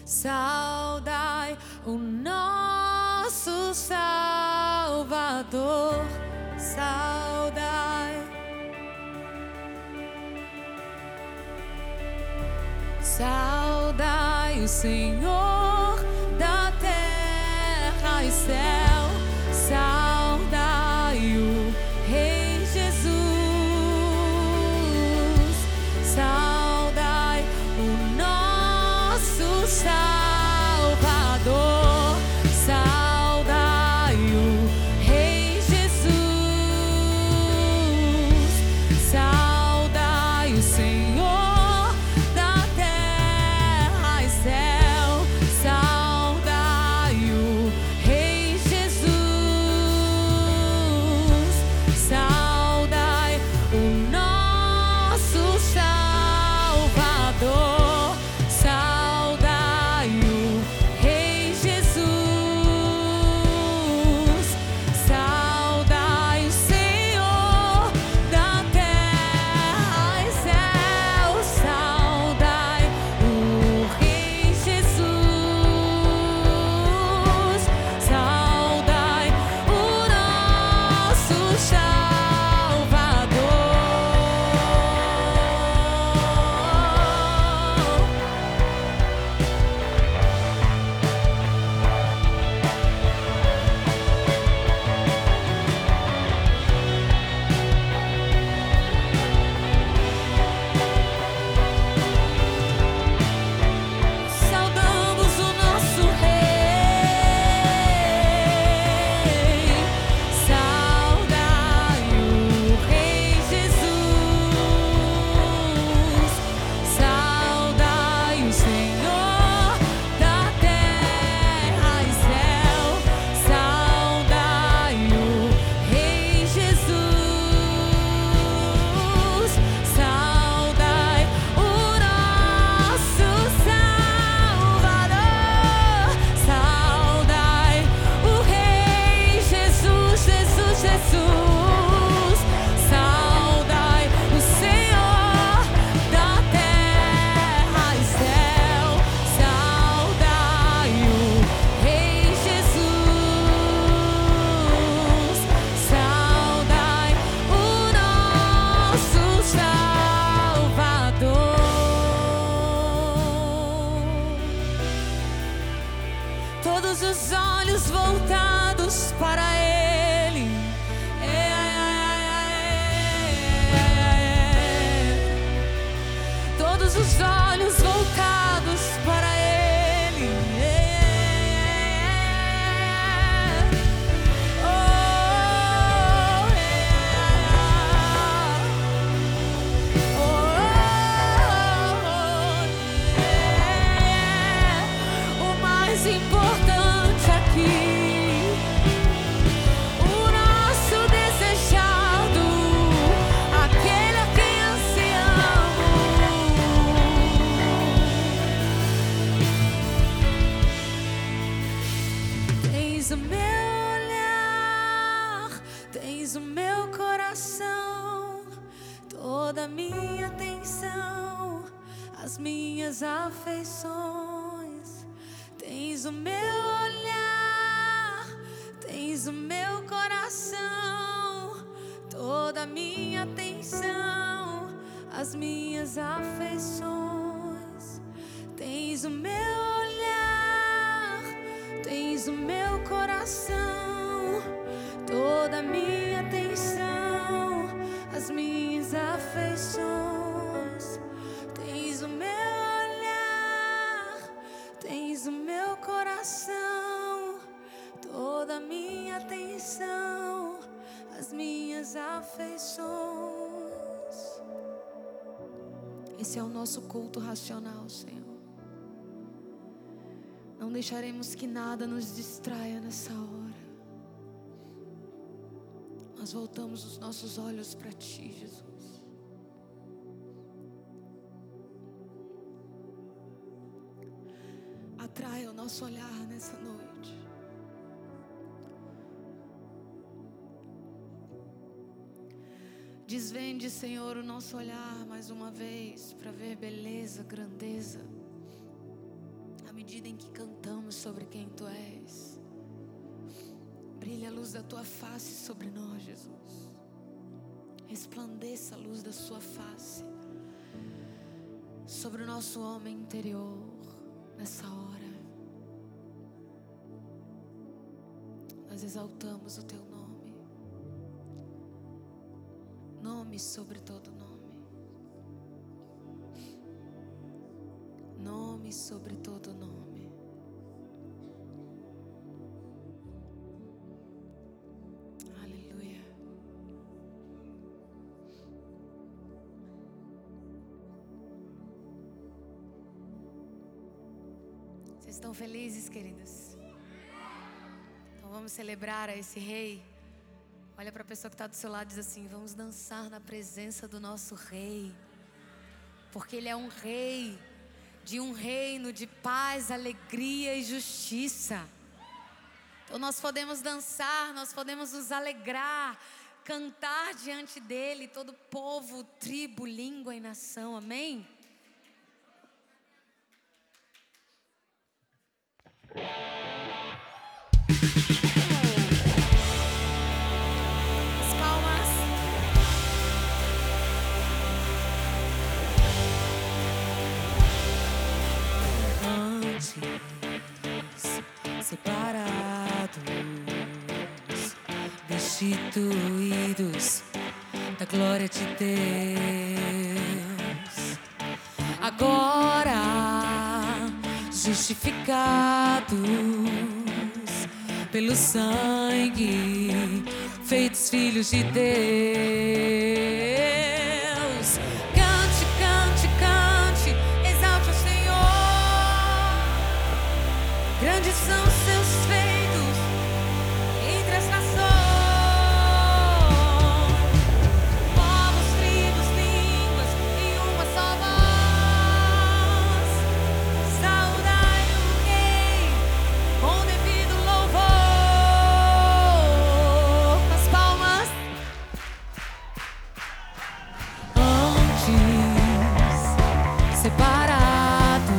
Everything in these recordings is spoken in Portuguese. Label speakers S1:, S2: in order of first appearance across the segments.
S1: saudai o nosso Salvador, saudai, saudai o Senhor da terra e céu, saudai o Rei Jesus, saudai o nosso Salvador, saudai o Rei Jesus, saudai o Senhor da terra e céu, saudai o Rei Jesus, saudai o nosso Salvador, saudai o Rei Jesus, saudai o Senhor da terra e céu, saudai o Rei Jesus, saudai o nosso Salvador. Saudamos o nosso Rei, saudai o Rei Jesus, saudai o Senhor da terra e céu, saudai o Rei Jesus, saudai o nosso Salvador, saudai o Rei Jesus, Jesus, Jesus, saudai o Senhor da terra e céu, saudai o Rei Jesus, saudai o nosso Salvador. Todos os olhos voltados para Ele. Todos os olhos voltados para Ele. O mais importante aqui, o nosso desejado, aquele a quem ansiamos. Tens o meu olhar, tens o meu coração, toda a minha atenção, as minhas afeições. Tens o meu olhar, tens o meu coração, toda a minha atenção, as minhas afeições. Tens o meu olhar, tens o meu coração, toda a minha atenção, as minhas afeições. Tens o meu olhar, tens o meu coração, toda a minha atenção, as minhas afeições. Esse é o nosso culto racional, Senhor. Não deixaremos que nada nos distraia nessa hora. Nós voltamos os nossos olhos para Ti, Jesus. Atrai o nosso olhar nessa noite. Desvende, Senhor, o nosso olhar mais uma vez para ver beleza, grandeza, a medida em que cantamos sobre quem Tu és. Brilha a luz da Tua face sobre nós, Jesus. Resplandeça a luz da Sua face sobre o nosso homem interior nessa hora. Nós exaltamos o Teu nome. Nome sobre todo nome. Nome sobre todo nome. Aleluia. Vocês estão felizes, queridos? Então vamos celebrar a esse rei. Olha para a pessoa que está do seu lado e diz assim: vamos dançar na presença do nosso rei. Porque ele é um rei de um reino de paz, alegria e justiça. Então nós podemos dançar, nós podemos nos alegrar, cantar diante dele, todo povo, tribo, língua e nação. Amém? As palmas. Antes, separados, destituídos da glória de Deus, agora justificados pelo sangue, feitos filhos de Deus. Cante, cante, cante, exalte o Senhor. Grandes são os seus feitos entre as nações. Povos, tribos, línguas em uma só voz. Saudai o Rei com devido louvor. As palmas. Antes, separados,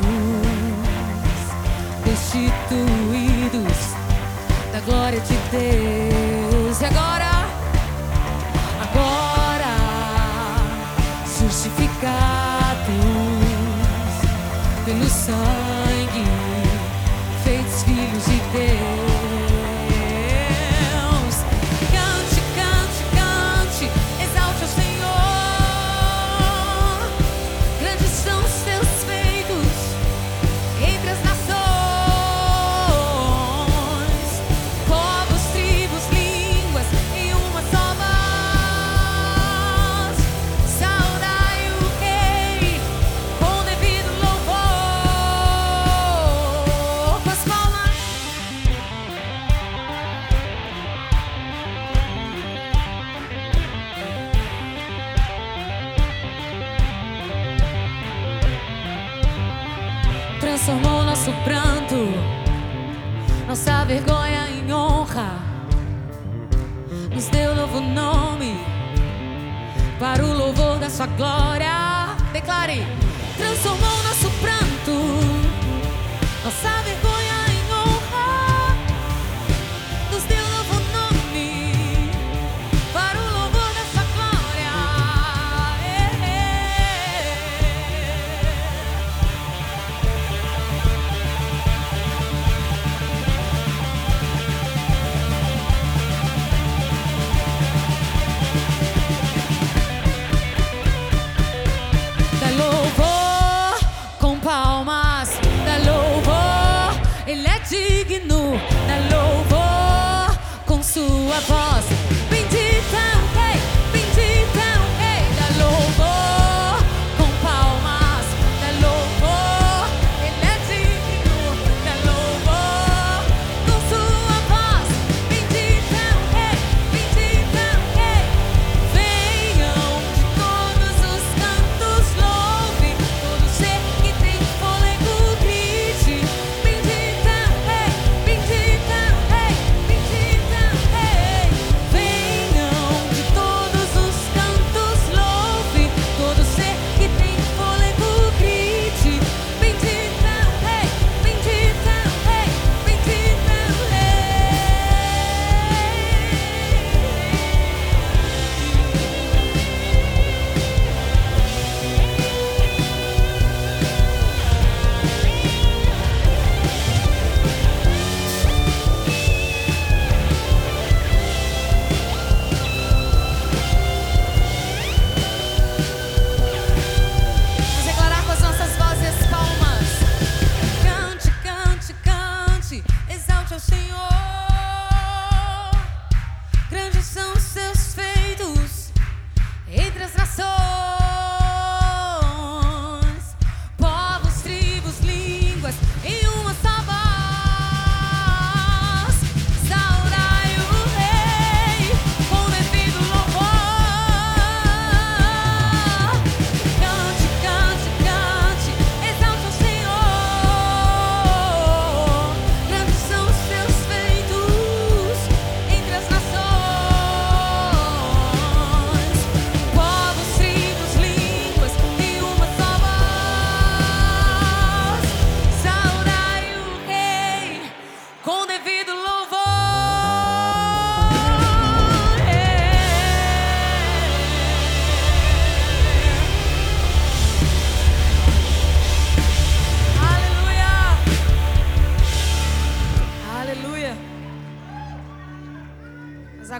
S1: destituídos da glória de Deus. E agora justificados pelo sangue, feitos filhos de Deus. Cante, cante, cante, exalte ao Senhor. Grandes são os seus feitos entre as nações. Povos, tribos, línguas em uma só voz. Saudai o Rei com devido louvor. Com as palmas. Transformou nosso pranto, nossa vergonha em honra. Nos deu novo nome para o louvor da sua glória. Declare: transformou nosso pranto, nossa vergonha em honra. Nos deu novo nome para o louvor da sua glória. Dá louvor com palmas, dá louvor, ele é digno. Dá louvor com sua voz. Bendito é o Rei, bendito é o Rei. Dá louvor com palmas, dá louvor, ele é digno. Dá louvor com sua voz. Bendito é o Rei, bendito é o Rei. Venham de todos os cantos, louve todo ser que tem fôlego, grite. Bendito é o Rei, bendito é o Rei, bendito é o Rei.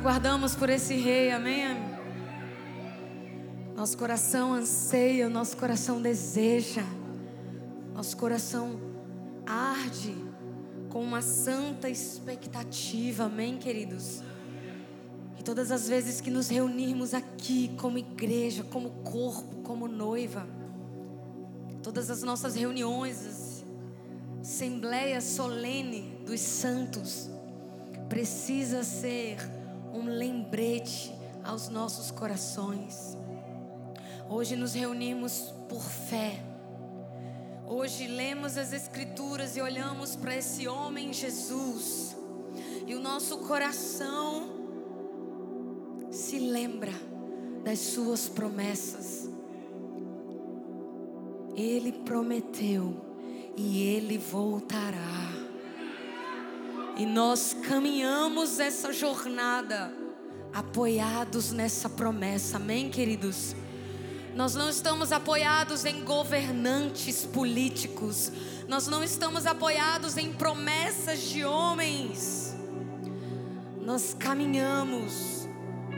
S1: aguardamos por esse rei, amém? Nosso coração anseia, o nosso coração deseja, nosso coração arde com uma santa expectativa, amém, queridos? E todas as vezes que nos reunirmos aqui como igreja, como corpo, como noiva, todas as nossas reuniões, assembleia solene dos santos, precisa ser um lembrete aos nossos corações. Hoje nos reunimos por fé. Hoje lemos as Escrituras e olhamos para esse homem Jesus. E o nosso coração se lembra das suas promessas. Ele prometeu e Ele voltará. E nós caminhamos essa jornada apoiados nessa promessa, amém, queridos? Nós não estamos apoiados em governantes políticos. Nós não estamos apoiados em promessas de homens. Nós caminhamos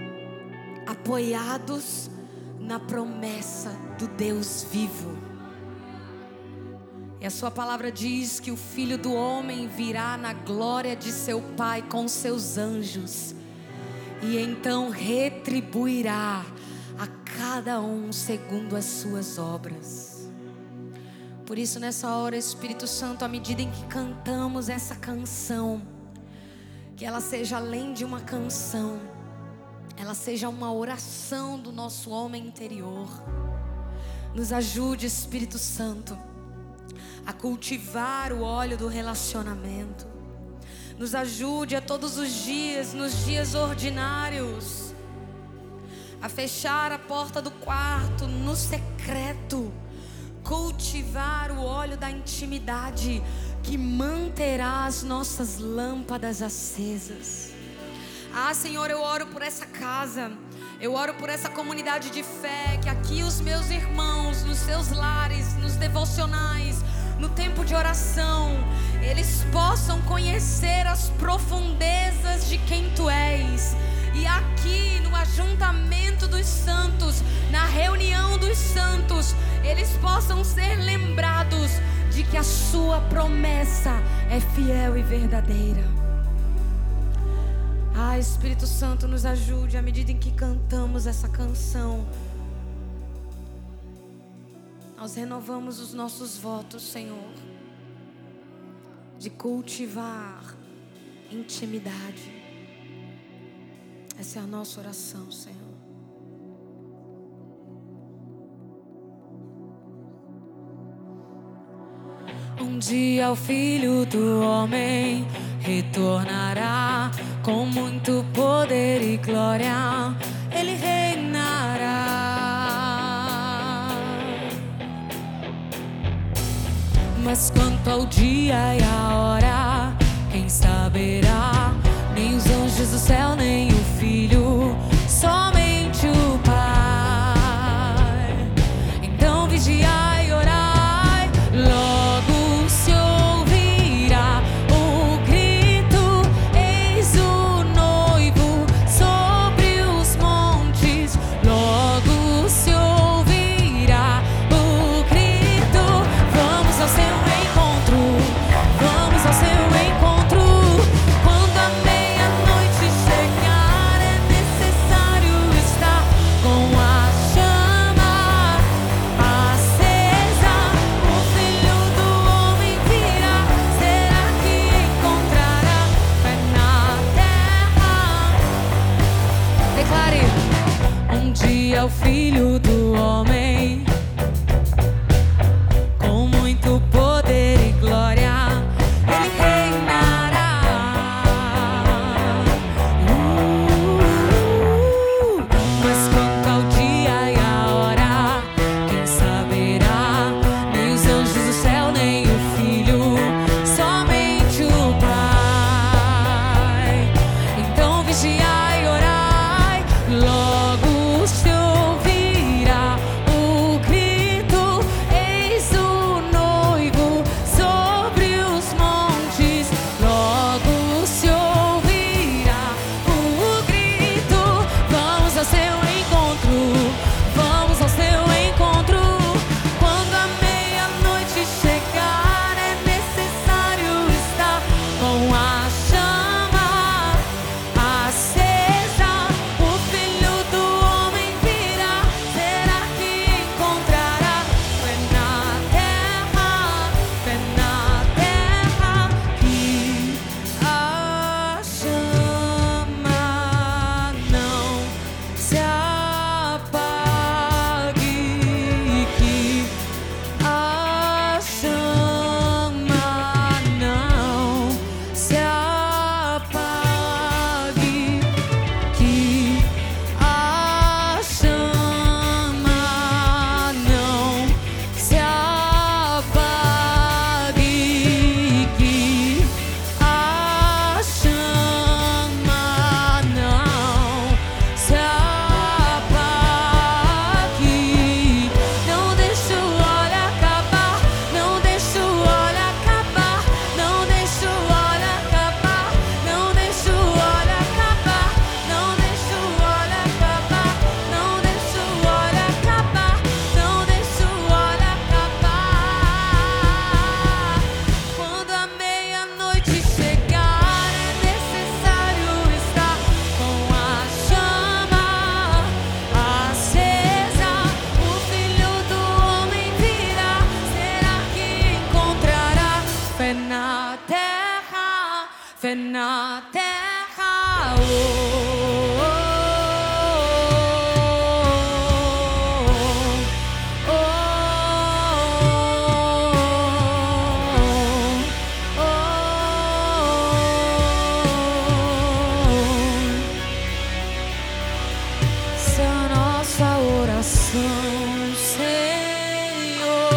S1: apoiados na promessa do Deus vivo. E a sua palavra diz que o Filho do Homem virá na glória de seu Pai com seus anjos. E então retribuirá a cada um segundo as suas obras. Por isso nessa hora, Espírito Santo, à medida em que cantamos essa canção, que ela seja além de uma canção, ela seja uma oração do nosso homem interior. Nos ajude, Espírito Santo, a cultivar o óleo do relacionamento. Nos ajude a todos os dias, nos dias ordinários, a fechar a porta do quarto no secreto, cultivar o óleo da intimidade que manterá as nossas lâmpadas acesas. Ah, Senhor, eu oro por essa casa, eu oro por essa comunidade de fé, que aqui os meus irmãos, nos seus lares, nos devocionais, no tempo de oração, eles possam conhecer as profundezas de quem Tu és. E aqui no ajuntamento dos santos, na reunião dos santos, eles possam ser lembrados de que a Sua promessa é fiel e verdadeira. Ah, Espírito Santo, nos ajude à medida em que cantamos essa canção. Nós renovamos os nossos votos, Senhor, de cultivar intimidade. Essa é a nossa oração, Senhor. Um dia o Filho do Homem retornará com muito poder e glória. Ele reinará. Mas quanto ao dia e a hora, quem saberá? Nem os anjos do céu, nem o Filho, somente o Pai. Então vigiai e orai, logo se ouvirá o grito, eis o noivo sobre os montes. Logo se ouvirá o grito, vamos ao seu encontro, vamos ao seu encontro. Quando a meia-noite chegar, é necessário estar com a chama acesa. O Filho do Homem virá, será que encontrará fé na terra? Declare: um dia o Filho do Homem, com muito poder e glória, Ele reinará. Mas quanto ao dia e a hora, quem saberá? Nem os anjos do céu, nem o Filho, somente o Pai. Então vigiai e orai, logo se ouvirá o fé na terra. Oh, oh, oh, oh. Essa é a nossa oração, Senhor.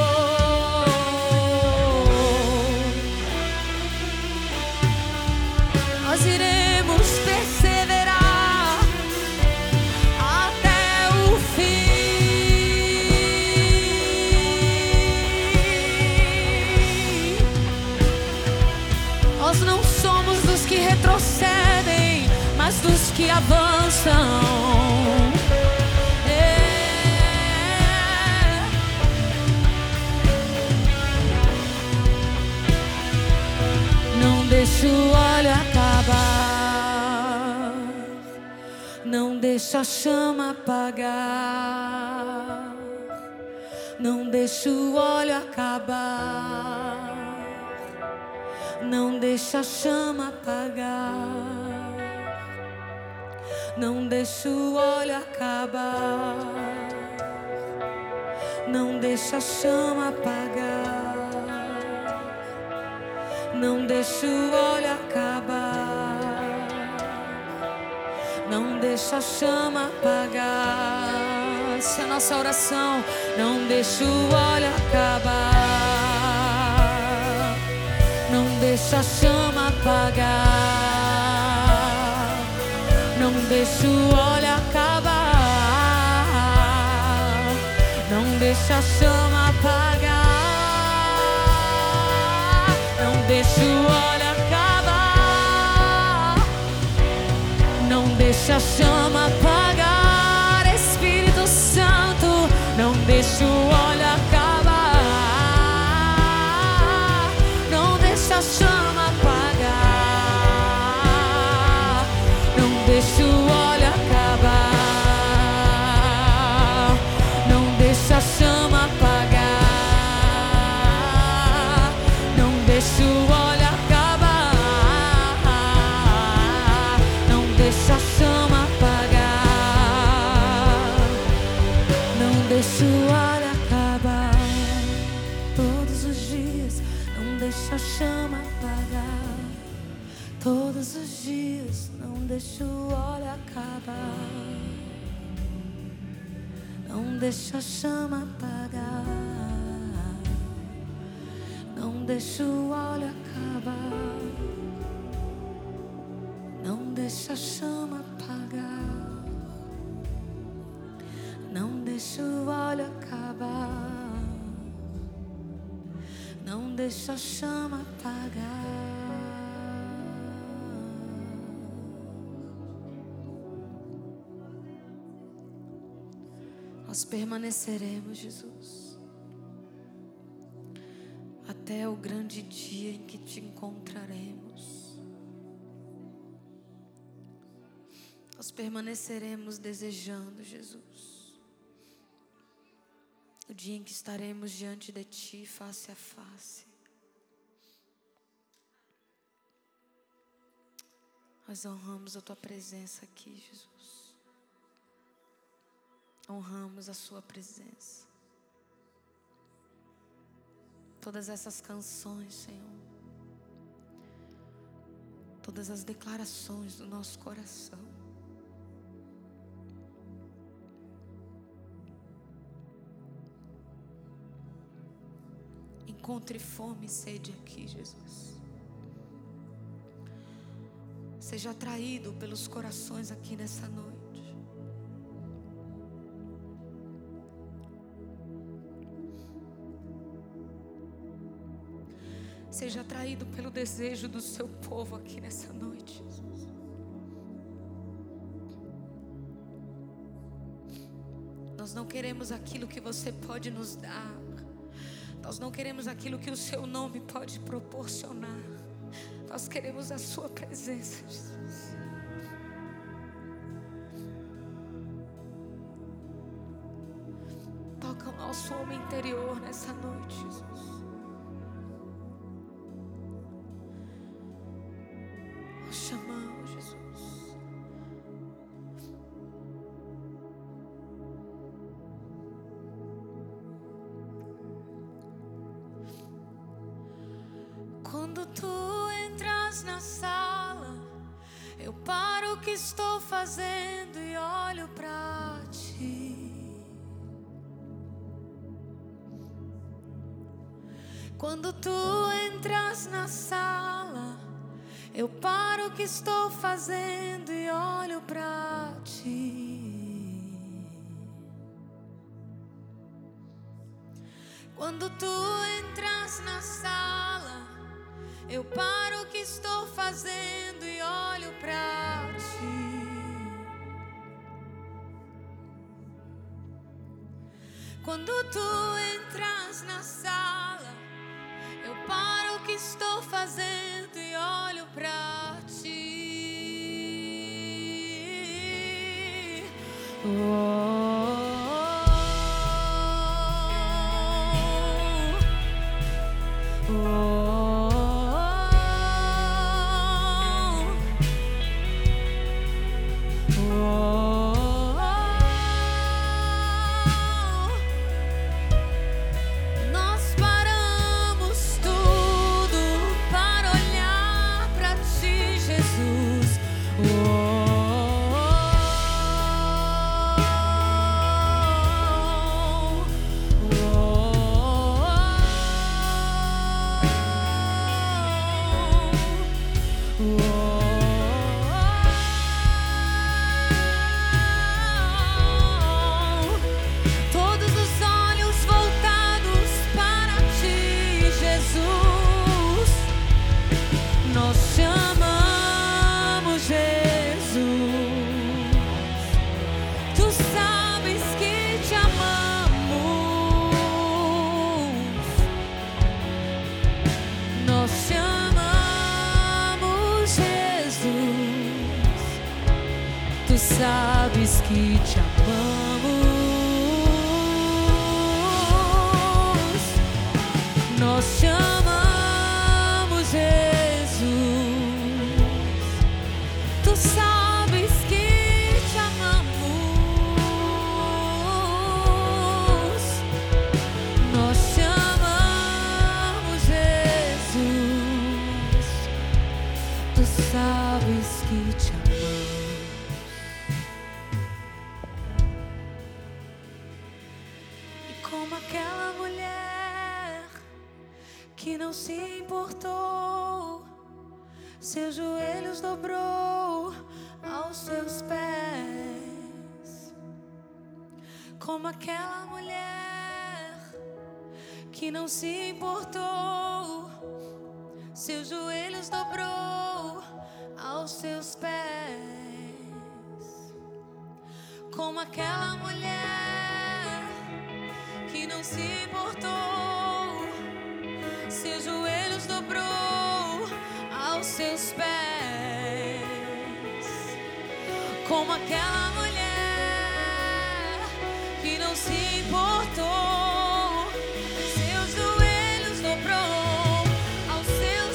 S1: Nós iremos perseverar até o fim. Nós não somos dos que retrocedem, mas dos que avançam. Não deixa o óleo acabar, não deixa a chama apagar, não deixa o óleo acabar, não deixa a chama apagar, não deixa o óleo acabar, não deixa a chama apagar. Não deixa o óleo acabar, não deixa a chama apagar. Essa é a nossa oração. Não deixa o óleo acabar, não deixa a chama apagar, não deixa o óleo acabar, não deixa a chama apagar. Não deixa o óleo acabar, não deixa a chama apagar. Espírito Santo, não deixa o óleo acabar, não deixa a chama apagar, não deixa o óleo acabar, não deixa a chama apagar. Deixa o óleo acabar, não deixa a chama apagar, não deixa o óleo acabar. Todos os dias, não deixa a chama apagar. Todos os dias, não deixa o óleo acabar, não deixa a chama apagar. Não deixa o óleo acabar, não deixa a chama apagar, não deixa o óleo acabar, não deixa a chama apagar. Nós permaneceremos, Jesus, até o grande dia em que te encontraremos. Nós permaneceremos desejando, Jesus, o dia em que estaremos diante de Ti, face a face. Nós honramos a Tua presença aqui, Jesus. Honramos a Sua presença. Todas essas canções, Senhor, todas as declarações do nosso coração, encontre fome e sede aqui, Jesus. Seja atraído pelos corações aqui nessa noite. Seja atraído pelo desejo do seu povo aqui nessa noite, Jesus. Nós não queremos aquilo que você pode nos dar. Nós não queremos aquilo que o seu nome pode proporcionar. Nós queremos a sua presença, Jesus. Toca o nosso homem interior nessa noite, Jesus. te amamos, Jesus. Quando tu entras na sala, eu paro o que estou fazendo e olho pra ti. Quando tu entras na sala, eu paro o que estou fazendo e olho pra ti. Quando tu entras na sala, eu paro o que estou fazendo e olho pra ti. Quando tu entras na sala, eu paro o que estou fazendo e olho pra ti. Nós paramos tudo para olhar pra ti, Jesus. Todos os olhos voltados para ti, Jesus. Nós te amamos, Jesus. Tu sabes que te amamos. Nós te amamos, Jesus. Tu sabes que te amamos. Nós te amamos, Jesus. Tu sabes que te amamos. Nós te amamos, Jesus. Tu sabes que te amamos. E como aquela mulher que não se importou, seus joelhos dobrou aos seus pés. Como aquela mulher que não se importou, seus joelhos dobrou aos seus pés. Como aquela mulher que não se importou, seus joelhos dobrou aos seus pés. Como aquela mulher que não se importou, seus joelhos dobrou aos seus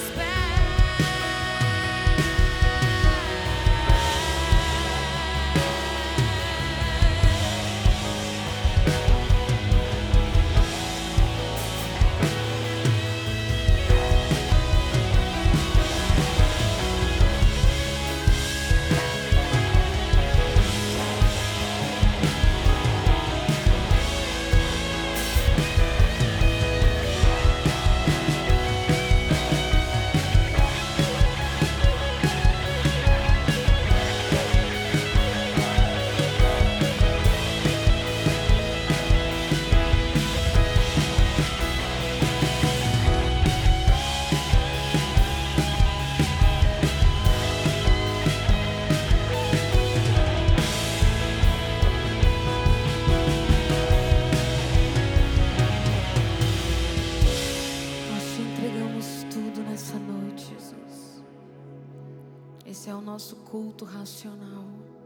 S1: Esse é o nosso culto racional.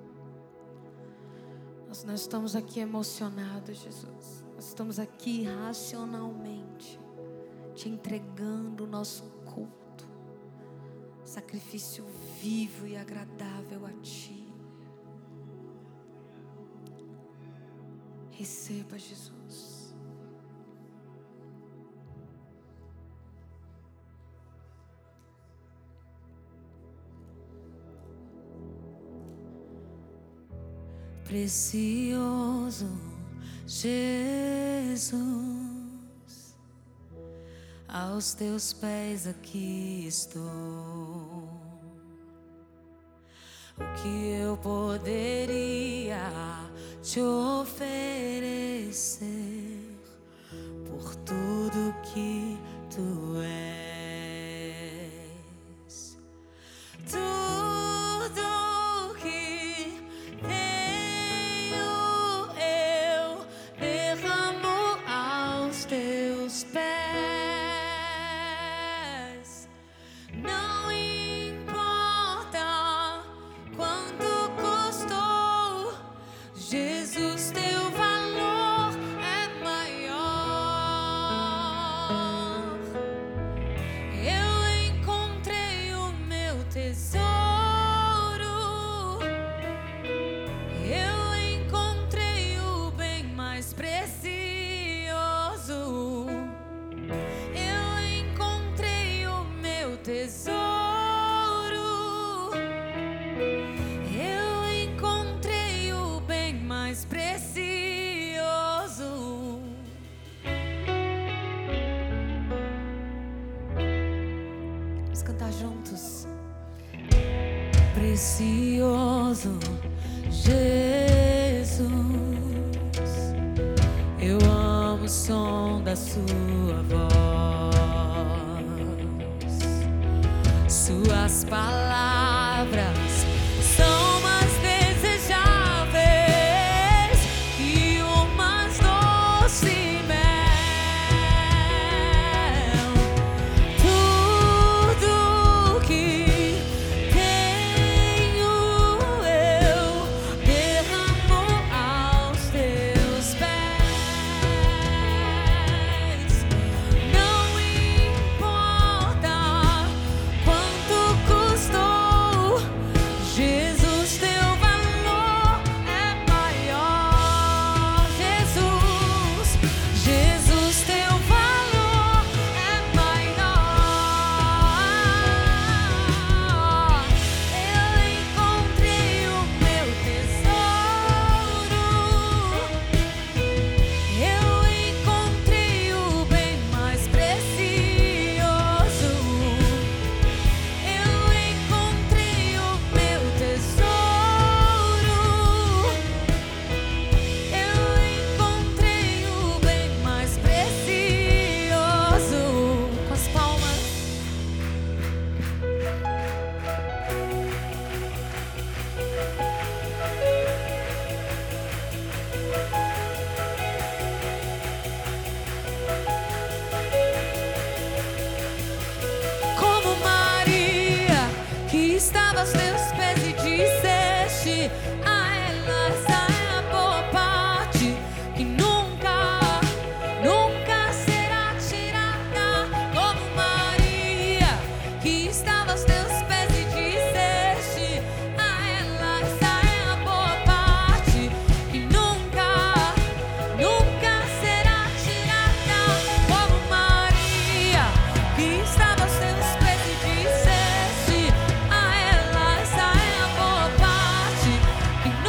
S1: Nós não estamos aqui emocionados, Jesus. Nós estamos aqui racionalmente te entregando o nosso culto, sacrifício vivo e agradável a Ti. Receba, Jesus. Precioso Jesus, aos Teus pés aqui estou. O que eu poderia Te oferecer por tudo que Tu és? Tudo que tenho eu derramo aos Teus pés. Não importa quanto custou, Jesus, Teu valor é maior. Eu encontrei o meu tesouro. Eu encontrei o bem mais precioso. Eu encontrei o meu tesouro. Eu encontrei o bem mais precioso. Vamos cantar juntos. Precioso Jesus, eu amo o som da Sua voz. Suas palavras são mais desejáveis que o mais doce mel. Tudo que tenho eu derramo aos Teus pés. Não importa quanto custou, Jesus, Teu valor é maior. Jesus, Jesus, Teu valor é maior. Eu encontrei o meu tesouro. Eu encontrei o bem mais precioso. Eu encontrei o meu tesouro. Eu encontrei o bem mais precioso. Com as palmas. Como Maria, que estava aos Teus pés e disseste a ela: essa é a boa parte que nunca, nunca será tirada. Como Maria, que estava aos Teus pés e disseste a ela: essa é a boa parte que nunca, nunca será tirada. Como Maria, que estava aos Teus pés e disseste a ela: essa é a boa parte que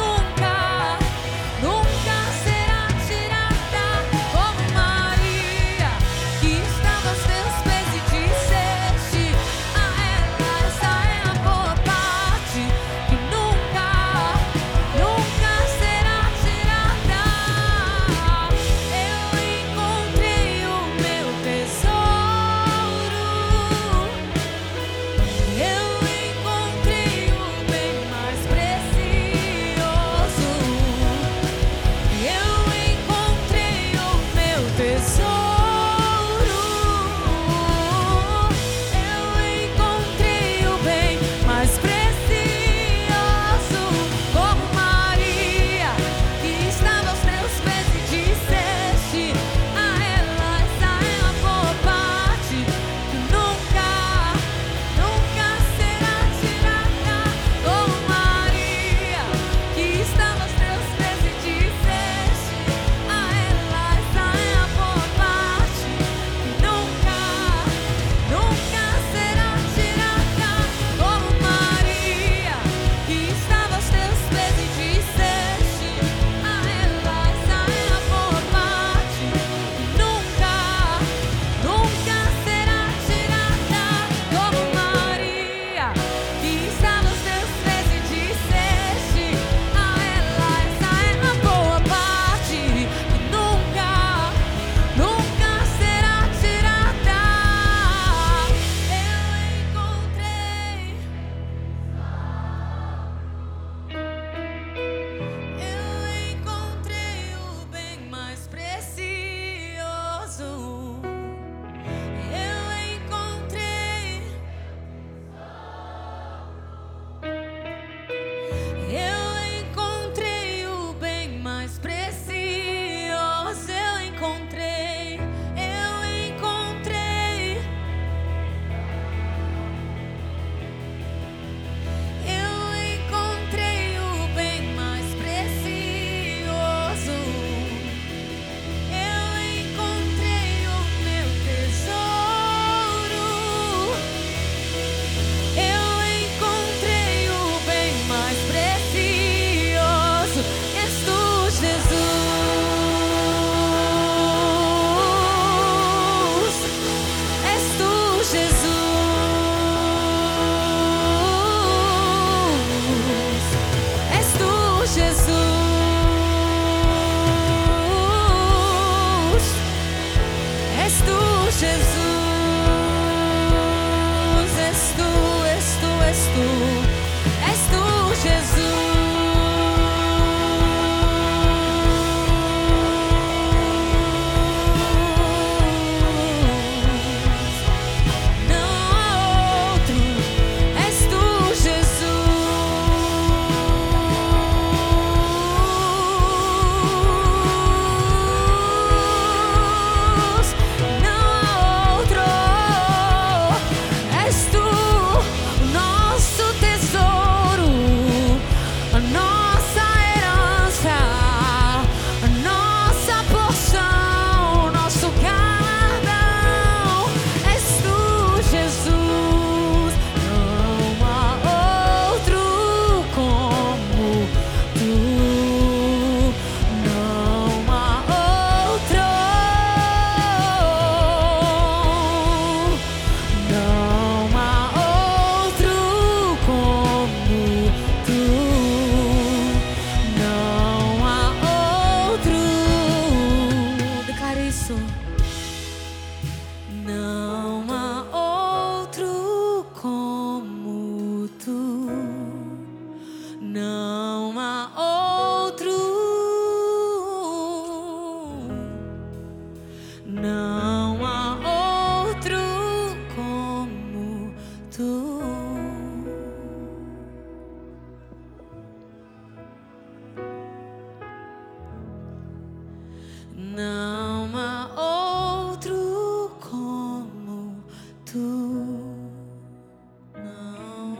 S1: Não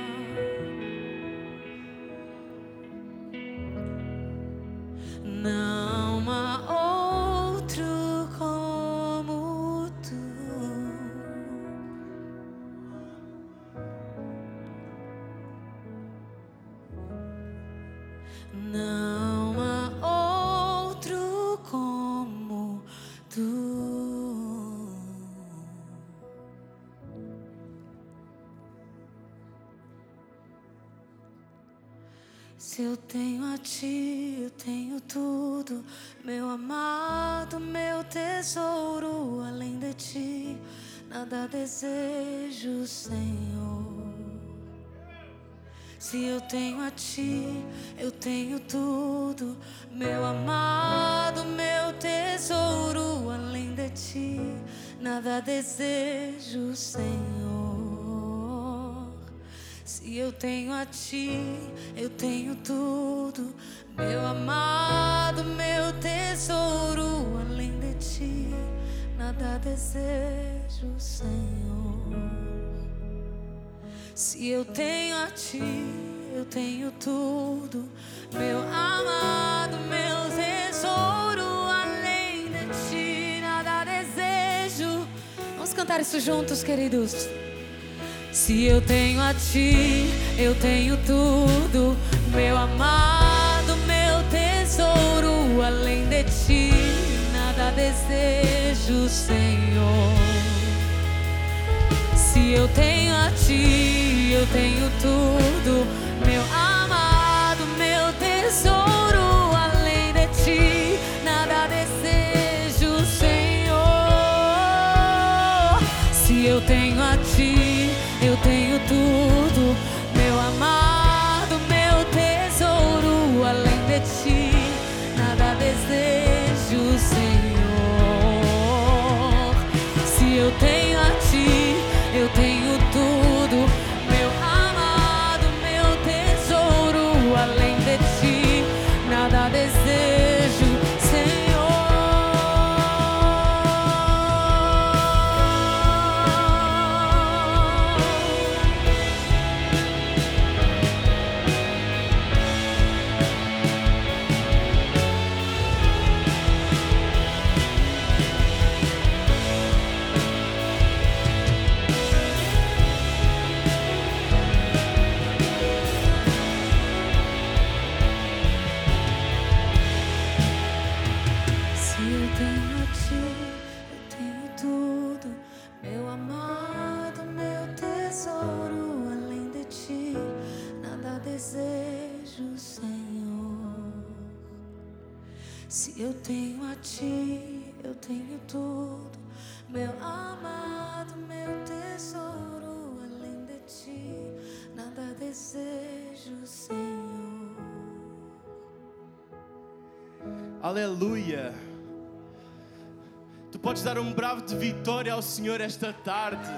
S1: há outro como tu. Não há outro como tu. Se eu tenho a ti, eu tenho tudo, meu amado, meu tesouro. Além de ti, nada desejo, Senhor. Se eu tenho a ti, eu tenho tudo, meu amado, meu tesouro. Além de ti, nada desejo, Senhor. Se eu tenho a ti, eu tenho tudo, meu amado, meu tesouro. Além de ti, nada desejo, Senhor. Se eu tenho a ti, eu tenho tudo, meu amado, meu tesouro. Além de ti, nada desejo. Vamos cantar isso juntos, queridos. Se eu tenho a ti, eu tenho tudo, meu amado, meu tesouro. Além de ti, nada desejo, Senhor. Se eu tenho a ti, eu tenho tudo, meu amado, meu tesouro. Além de ti, nada desejo, Senhor. Se eu tenho a ti, eu tenho tudo, meu amado, meu tesouro. Além de ti, nada desejo, Senhor. Se eu tenho a ti, eu tenho tudo, meu amado, meu tesouro. Além de ti, nada desejo, Senhor. Se eu tenho a ti, eu tenho tudo, meu amado, meu tesouro. Além de ti, nada desejo, Senhor.
S2: Aleluia! Tu podes dar um bravo de vitória ao Senhor esta tarde.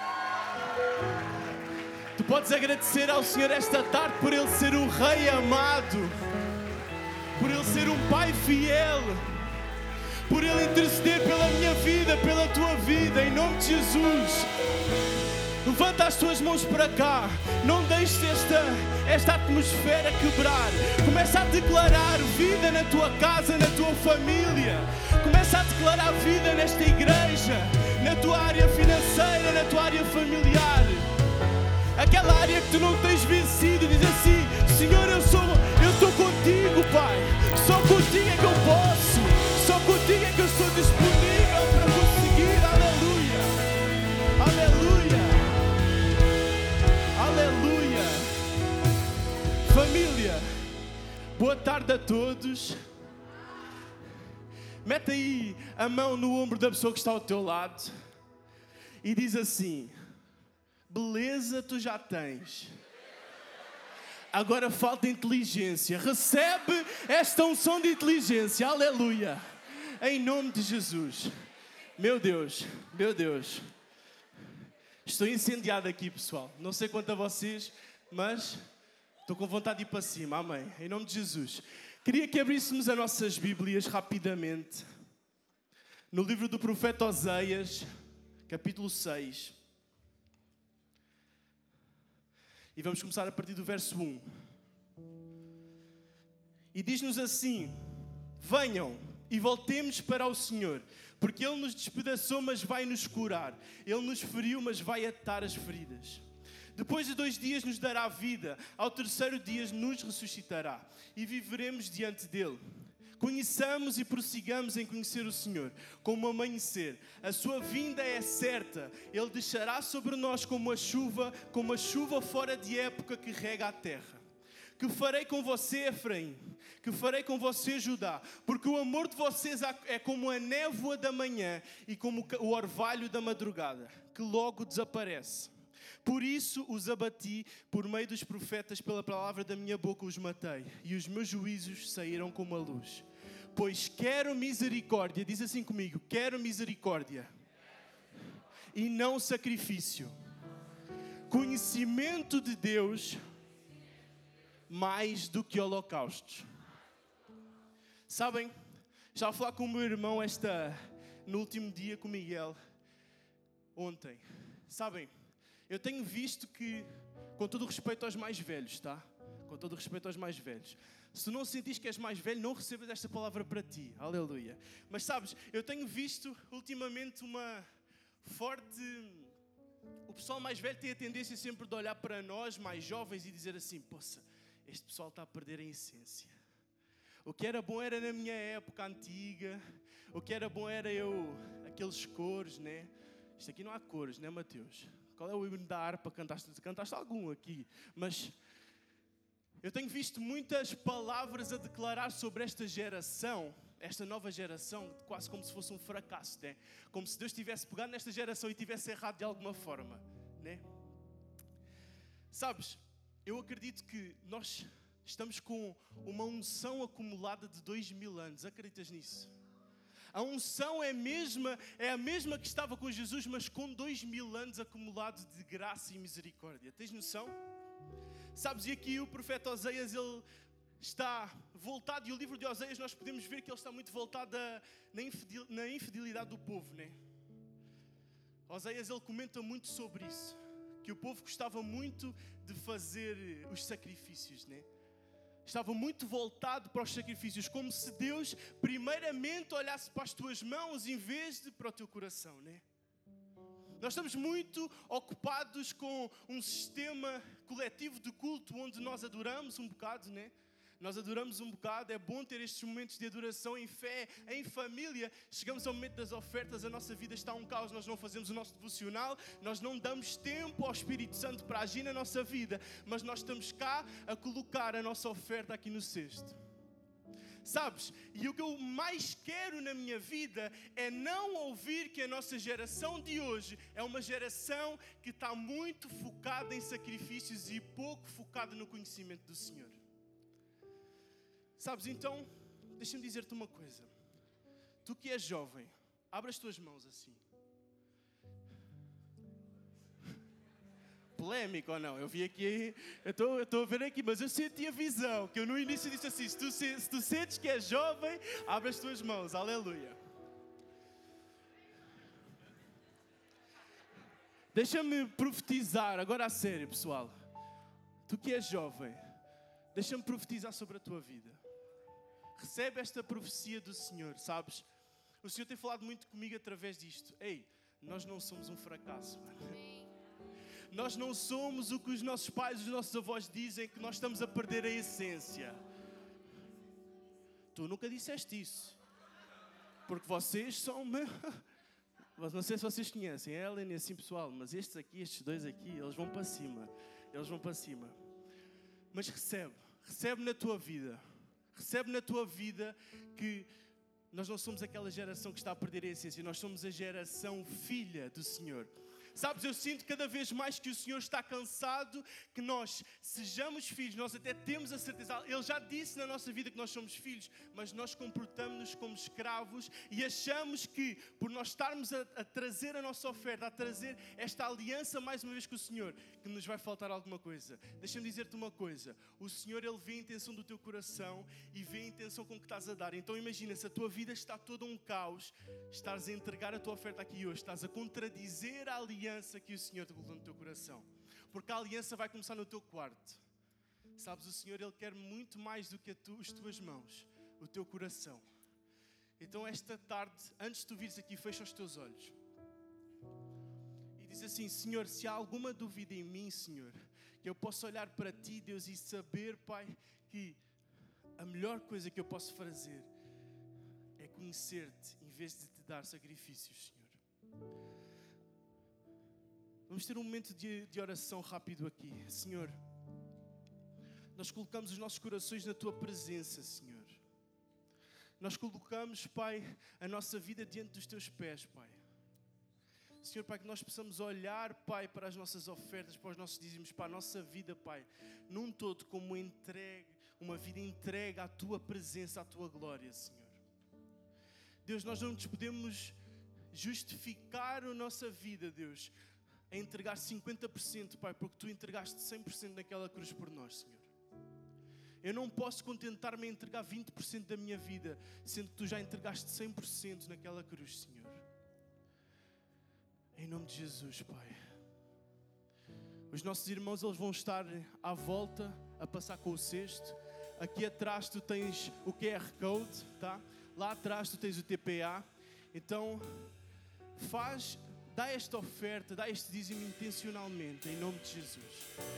S2: Tu podes agradecer ao Senhor esta tarde por Ele ser um Rei amado, por Ele ser um Pai fiel, por Ele interceder pela minha vida, pela tua vida, em nome de Jesus. Levanta as tuas mãos para cá. Não deixes esta atmosfera quebrar. Começa a declarar vida na tua casa, na tua família. Começa a declarar vida nesta igreja, na tua área financeira, na tua área familiar. Aquela área que tu não tens vencido. Diz assim: Senhor, eu estou contigo, Pai. Só contigo é que eu posso. Só contigo é que eu estou disponível para conseguir. Aleluia. Aleluia. Aleluia. Família, boa tarde a todos. Mete aí a mão no ombro da pessoa que está ao teu lado e diz assim: beleza tu já tens, agora falta inteligência. Recebe esta unção de inteligência. Aleluia. Em nome de Jesus. Meu Deus, meu Deus. Estou incendiado aqui, pessoal. Não sei quanto a vocês, mas estou com vontade de ir para cima. Amém. Em nome de Jesus. Queria que abríssemos as nossas Bíblias rapidamente no livro do profeta Oseias, capítulo 6. E vamos começar a partir do verso 1. E diz-nos assim: venham e voltemos para o Senhor, porque Ele nos despedaçou, mas vai nos curar. Ele nos feriu, mas vai atar as feridas. Depois de 2 dias nos dará vida, ao 3º dia nos ressuscitará e viveremos diante dEle. Conheçamos e prossigamos em conhecer o Senhor, como o amanhecer. A sua vinda é certa. Ele deixará sobre nós como a chuva fora de época que rega a terra. Que farei com você, Efraim? Que farei com você, Judá? Porque o amor de vocês é como a névoa da manhã e como o orvalho da madrugada, que logo desaparece. Por isso os abati, por meio dos profetas, pela palavra da minha boca os matei, e os meus juízos saíram como a luz. Pois quero misericórdia, diz assim comigo, quero misericórdia, e não sacrifício. Conhecimento de Deus, mais do que holocaustos. Sabem, estava a falar com o meu irmão no último dia com o Miguel, ontem. Sabem, eu tenho visto que, com todo o respeito aos mais velhos, tá? Com todo o respeito aos mais velhos. Se tu não sentires que és mais velho, não recebas esta palavra para ti. Aleluia. Mas sabes, eu tenho visto ultimamente uma forte... O pessoal mais velho tem a tendência sempre de olhar para nós, mais jovens, e dizer assim: poça, este pessoal está a perder a essência. O que era bom era na minha época antiga. O que era bom era aqueles coros, né? Isto aqui não há coros, né, Mateus? Qual é o hino da harpa? Cantaste algum aqui. Mas eu tenho visto muitas palavras a declarar sobre esta geração, esta nova geração, quase como se fosse um fracasso, né? Como se Deus tivesse pegado nesta geração e tivesse errado de alguma forma, né? Sabes, eu acredito que nós estamos com uma unção acumulada de 2000 anos. Acreditas nisso? A unção é a mesma que estava com Jesus, mas com 2000 anos acumulados de graça e misericórdia. Tens noção? Sabes, e aqui o profeta Oseias, ele está voltado, e o livro de Oseias nós podemos ver que ele está muito voltado na infidelidade do povo, né? Oseias, ele comenta muito sobre isso, que o povo gostava muito de fazer os sacrifícios, né? Estava muito voltado para os sacrifícios, como se Deus primeiramente olhasse para as tuas mãos em vez de para o teu coração, né? Nós estamos muito ocupados com um sistema coletivo de culto onde nós adoramos um bocado, né? Nós adoramos um bocado, é bom ter estes momentos de adoração em fé, em família. Chegamos ao momento das ofertas, a nossa vida está um caos, nós não fazemos o nosso devocional, nós não damos tempo ao Espírito Santo para agir na nossa vida, mas nós estamos cá a colocar a nossa oferta aqui no cesto. Sabes, e o que eu mais quero na minha vida é não ouvir que a nossa geração de hoje é uma geração que está muito focada em sacrifícios e pouco focada no conhecimento do Senhor. Sabes, então, deixa-me dizer-te uma coisa. Tu que és jovem, abre as tuas mãos assim. Polémico ou não? Eu vi aqui, eu estou a ver aqui, mas eu senti a visão, que eu no início disse assim, se tu sentes que és jovem, abre as tuas mãos, aleluia. Deixa-me profetizar, agora a sério, pessoal. Tu que és jovem, deixa-me profetizar sobre a tua vida. Recebe esta profecia do Senhor, sabes? O Senhor tem falado muito comigo através disto. Ei, nós não somos um fracasso, mano. Nós não somos o que os nossos pais e os nossos avós dizem, que nós estamos a perder a essência. Tu nunca disseste isso. Porque vocês são... Não sei se vocês conhecem a Ellen e assim pessoal, mas estes dois aqui, eles vão para cima. Eles vão para cima. Mas recebe na tua vida. Recebe na tua vida que nós não somos aquela geração que está a perder a essência. Nós somos a geração filha do Senhor. Sabes, eu sinto cada vez mais que o Senhor está cansado que nós sejamos filhos. Nós até temos a certeza, Ele já disse na nossa vida que nós somos filhos, mas nós comportamos-nos como escravos e achamos que por nós estarmos a trazer a nossa oferta, a trazer esta aliança mais uma vez com o Senhor, que nos vai faltar alguma coisa. Deixa-me dizer-te uma coisa, o Senhor, Ele vê a intenção do teu coração e vê a intenção com que estás a dar. Então imagina, se a tua vida está toda um caos, estás a entregar a tua oferta aqui hoje, estás a contradizer a aliança aliança que o Senhor te colocou no teu coração. Porque a aliança vai começar no teu quarto. Sabes, o Senhor, Ele quer muito mais do que as tuas mãos, o teu coração. Então esta tarde, antes de tu vires aqui, fecha os teus olhos. E diz assim: Senhor, se há alguma dúvida em mim, Senhor, que eu possa olhar para Ti, Deus, e saber, Pai, que a melhor coisa que eu posso fazer é conhecer-te em vez de te dar sacrifícios, Senhor. Vamos ter um momento de oração rápido aqui. Senhor, nós colocamos os nossos corações na Tua presença, Senhor. Nós colocamos, Pai, a nossa vida diante dos Teus pés, Pai. Senhor, Pai, que nós possamos olhar, Pai, para as nossas ofertas, para os nossos dízimos, para a nossa vida, Pai, num todo como uma vida entregue à Tua presença, à Tua glória, Senhor. Deus, nós não nos podemos justificar a nossa vida, Deus, a entregar 50%, Pai, porque Tu entregaste 100% naquela cruz por nós, Senhor. Eu não posso contentar-me em entregar 20% da minha vida, sendo que Tu já entregaste 100% naquela cruz, Senhor. Em nome de Jesus, Pai. Os nossos irmãos, eles vão estar à volta, a passar com o cesto. Aqui atrás tu tens o QR Code, tá? Lá atrás tu tens o TPA. Então, dá esta oferta, dá este dízimo intencionalmente, em nome de Jesus.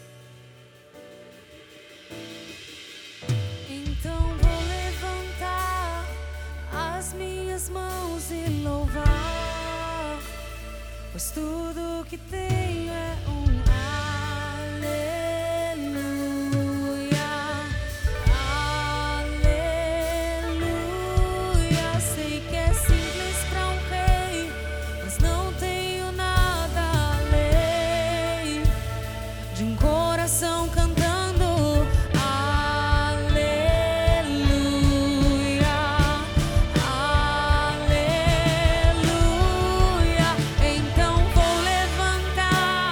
S1: Então vou levantar as minhas mãos e louvar, pois tudo que tenho é aleluia, aleluia. Sei que é simples para um rei, mas não tenho nada além de um coração cantando aleluia. Então vou levantar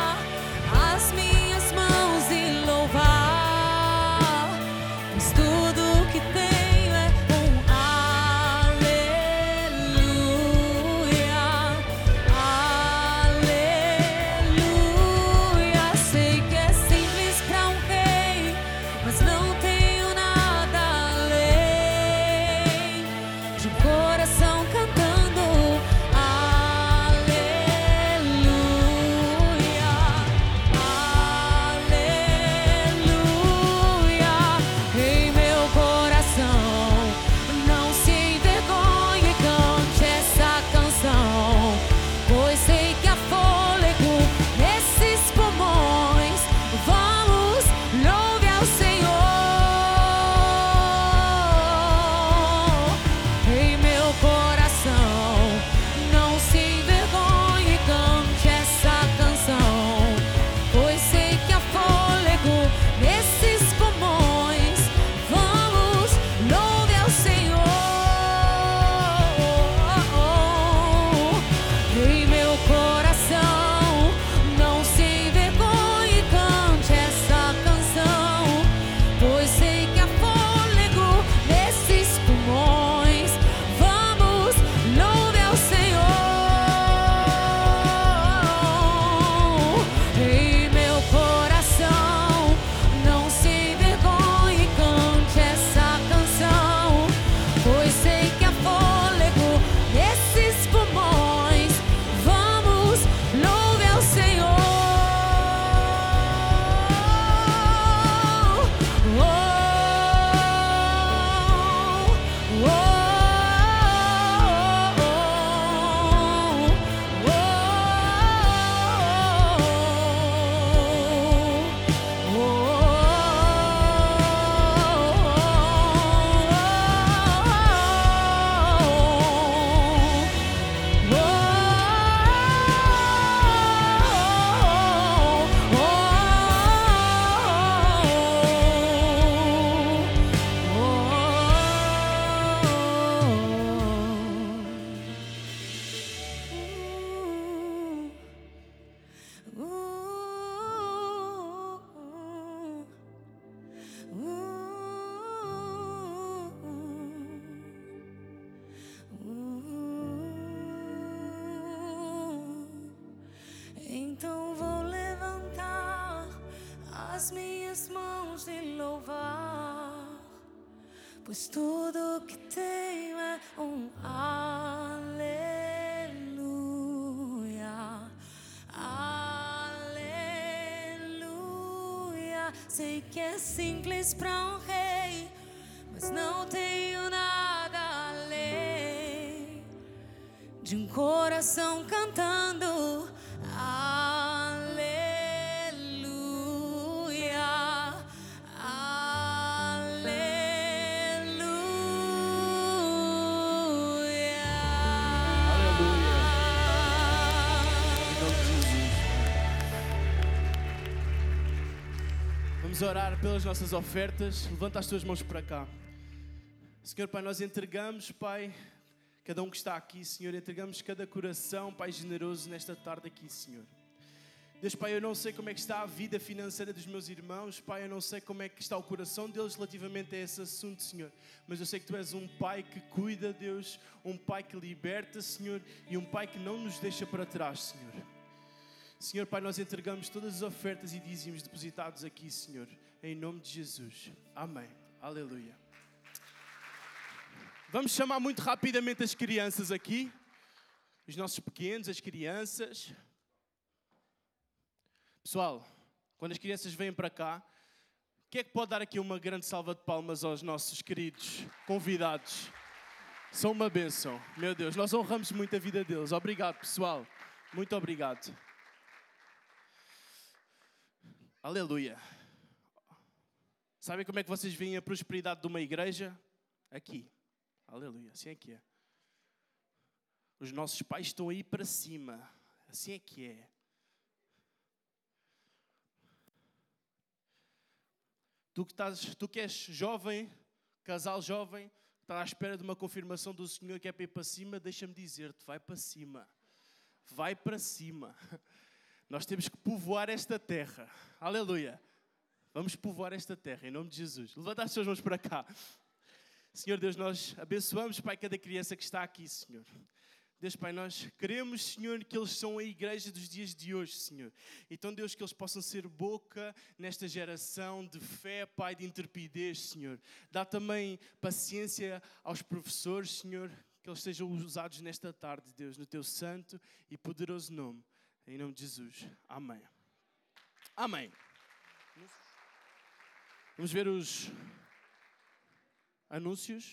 S1: as minhas mãos de louvar, pois tudo que tenho é um aleluia, aleluia. Sei que é simples para um rei, mas não tenho nada além de um coração cantando aleluia, aleluia.
S2: Aleluia. Em nome de Jesus. Vamos orar pelas nossas ofertas. Levanta as tuas mãos para cá. Senhor Pai, nós entregamos, Pai, cada um que está aqui, Senhor, entregamos cada coração, Pai, generoso nesta tarde aqui, Senhor. Deus, Pai, eu não sei como é que está a vida financeira dos meus irmãos, Pai, eu não sei como é que está o coração deles relativamente a esse assunto, Senhor. Mas eu sei que Tu és um Pai que cuida, Deus, um Pai que liberta, Senhor, e um Pai que não nos deixa para trás, Senhor. Senhor, Pai, nós entregamos todas as ofertas e dízimos depositados aqui, Senhor, em nome de Jesus. Amém. Aleluia. Vamos chamar muito rapidamente as crianças aqui, os nossos pequenos, as crianças. Pessoal, quando as crianças vêm para cá, quem é que pode dar aqui uma grande salva de palmas aos nossos queridos convidados? São uma bênção, meu Deus, nós honramos muito a vida deles. Obrigado, pessoal, muito obrigado. Aleluia. Sabem como é que vocês veem a prosperidade de uma igreja? Aqui. Aleluia, assim é que é. Os nossos pais estão aí para cima. Assim é que é. Tu que és jovem, casal jovem, que está à espera de uma confirmação do Senhor que é para ir para cima, deixa-me dizer-te, vai para cima. Vai para cima. Nós temos que povoar esta terra. Aleluia. Vamos povoar esta terra, em nome de Jesus. Levanta as suas mãos para cá. Senhor Deus, nós abençoamos, Pai, cada criança que está aqui, Senhor. Deus, Pai, nós queremos, Senhor, que eles são a igreja dos dias de hoje, Senhor. Então, Deus, que eles possam ser boca nesta geração de fé, Pai, de intrepidez, Senhor. Dá também paciência aos professores, Senhor, que eles sejam usados nesta tarde, Deus, no Teu santo e poderoso nome. Em nome de Jesus. Amém. Amém. Vamos ver os anúncios.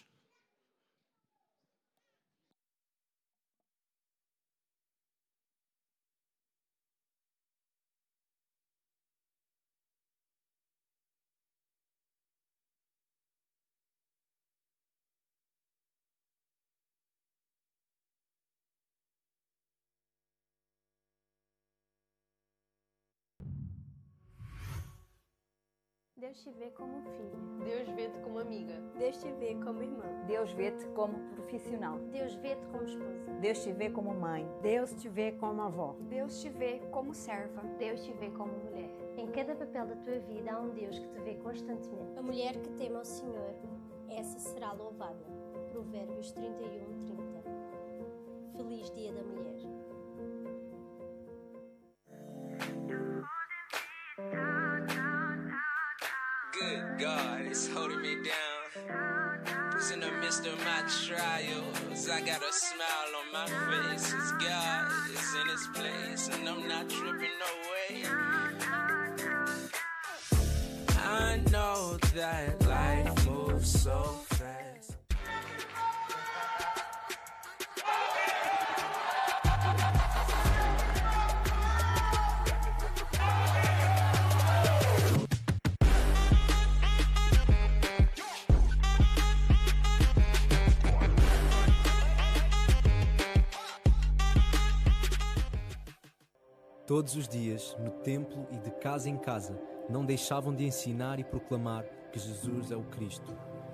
S3: Deus te vê como filha.
S4: Deus vê-te como amiga.
S3: Deus te vê como irmã.
S5: Deus vê-te como profissional.
S3: Deus vê-te como esposa.
S5: Deus te vê como mãe.
S6: Deus te vê como avó.
S7: Deus te vê como serva.
S3: Deus te vê como mulher.
S8: Em cada papel da tua vida há um Deus que te vê constantemente.
S9: A mulher que teme ao Senhor, essa será louvada. Provérbios 31:30. Feliz Dia da Mulher.
S10: Good God, it's holding me down. Cause in the midst of my trials, I got a smile on my face. Cause God is in His place, and I'm not tripping no way. I know that life moves so fast.
S11: Todos os dias, no templo e de casa em casa, não deixavam de ensinar e proclamar que Jesus é o Cristo.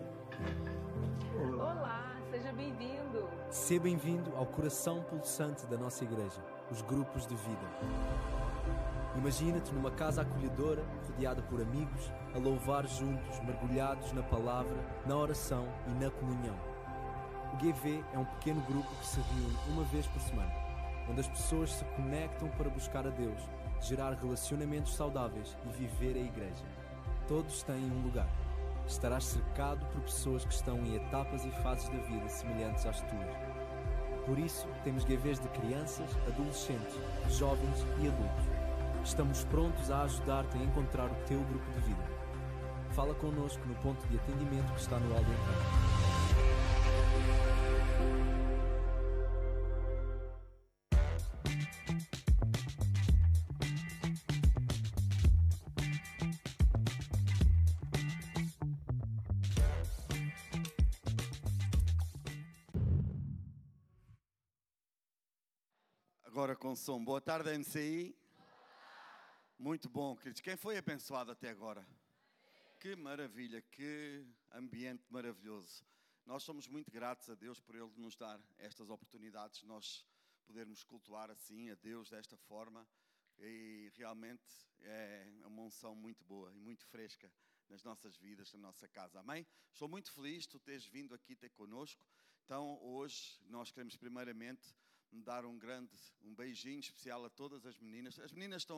S4: Olá, seja bem-vindo.
S11: Seja bem-vindo ao coração pulsante da nossa igreja, os grupos de vida. Imagina-te numa casa acolhedora, rodeada por amigos, a louvar juntos, mergulhados na palavra, na oração e na comunhão. O GV é um pequeno grupo que se reúne uma vez por semana, onde as pessoas se conectam para buscar a Deus, gerar relacionamentos saudáveis e viver a igreja. Todos têm um lugar. Estarás cercado por pessoas que estão em etapas e fases da vida semelhantes às tuas. Por isso, temos GVs de crianças, adolescentes, jovens e adultos. Estamos prontos a ajudar-te a encontrar o teu grupo de vida. Fala connosco no ponto de atendimento que está no hall de entrada.
S6: Agora com som. Boa tarde, MCI. Muito bom, queridos. Quem foi abençoado até agora? Que maravilha, que ambiente maravilhoso. Nós somos muito gratos a Deus por Ele nos dar estas oportunidades, nós podermos cultuar assim a Deus desta forma. E realmente é uma unção muito boa e muito fresca nas nossas vidas, na nossa casa. Amém? Estou muito feliz de tu teres vindo aqui ter connosco. Então hoje nós queremos primeiramente dar um beijinho especial a todas as meninas. As meninas estão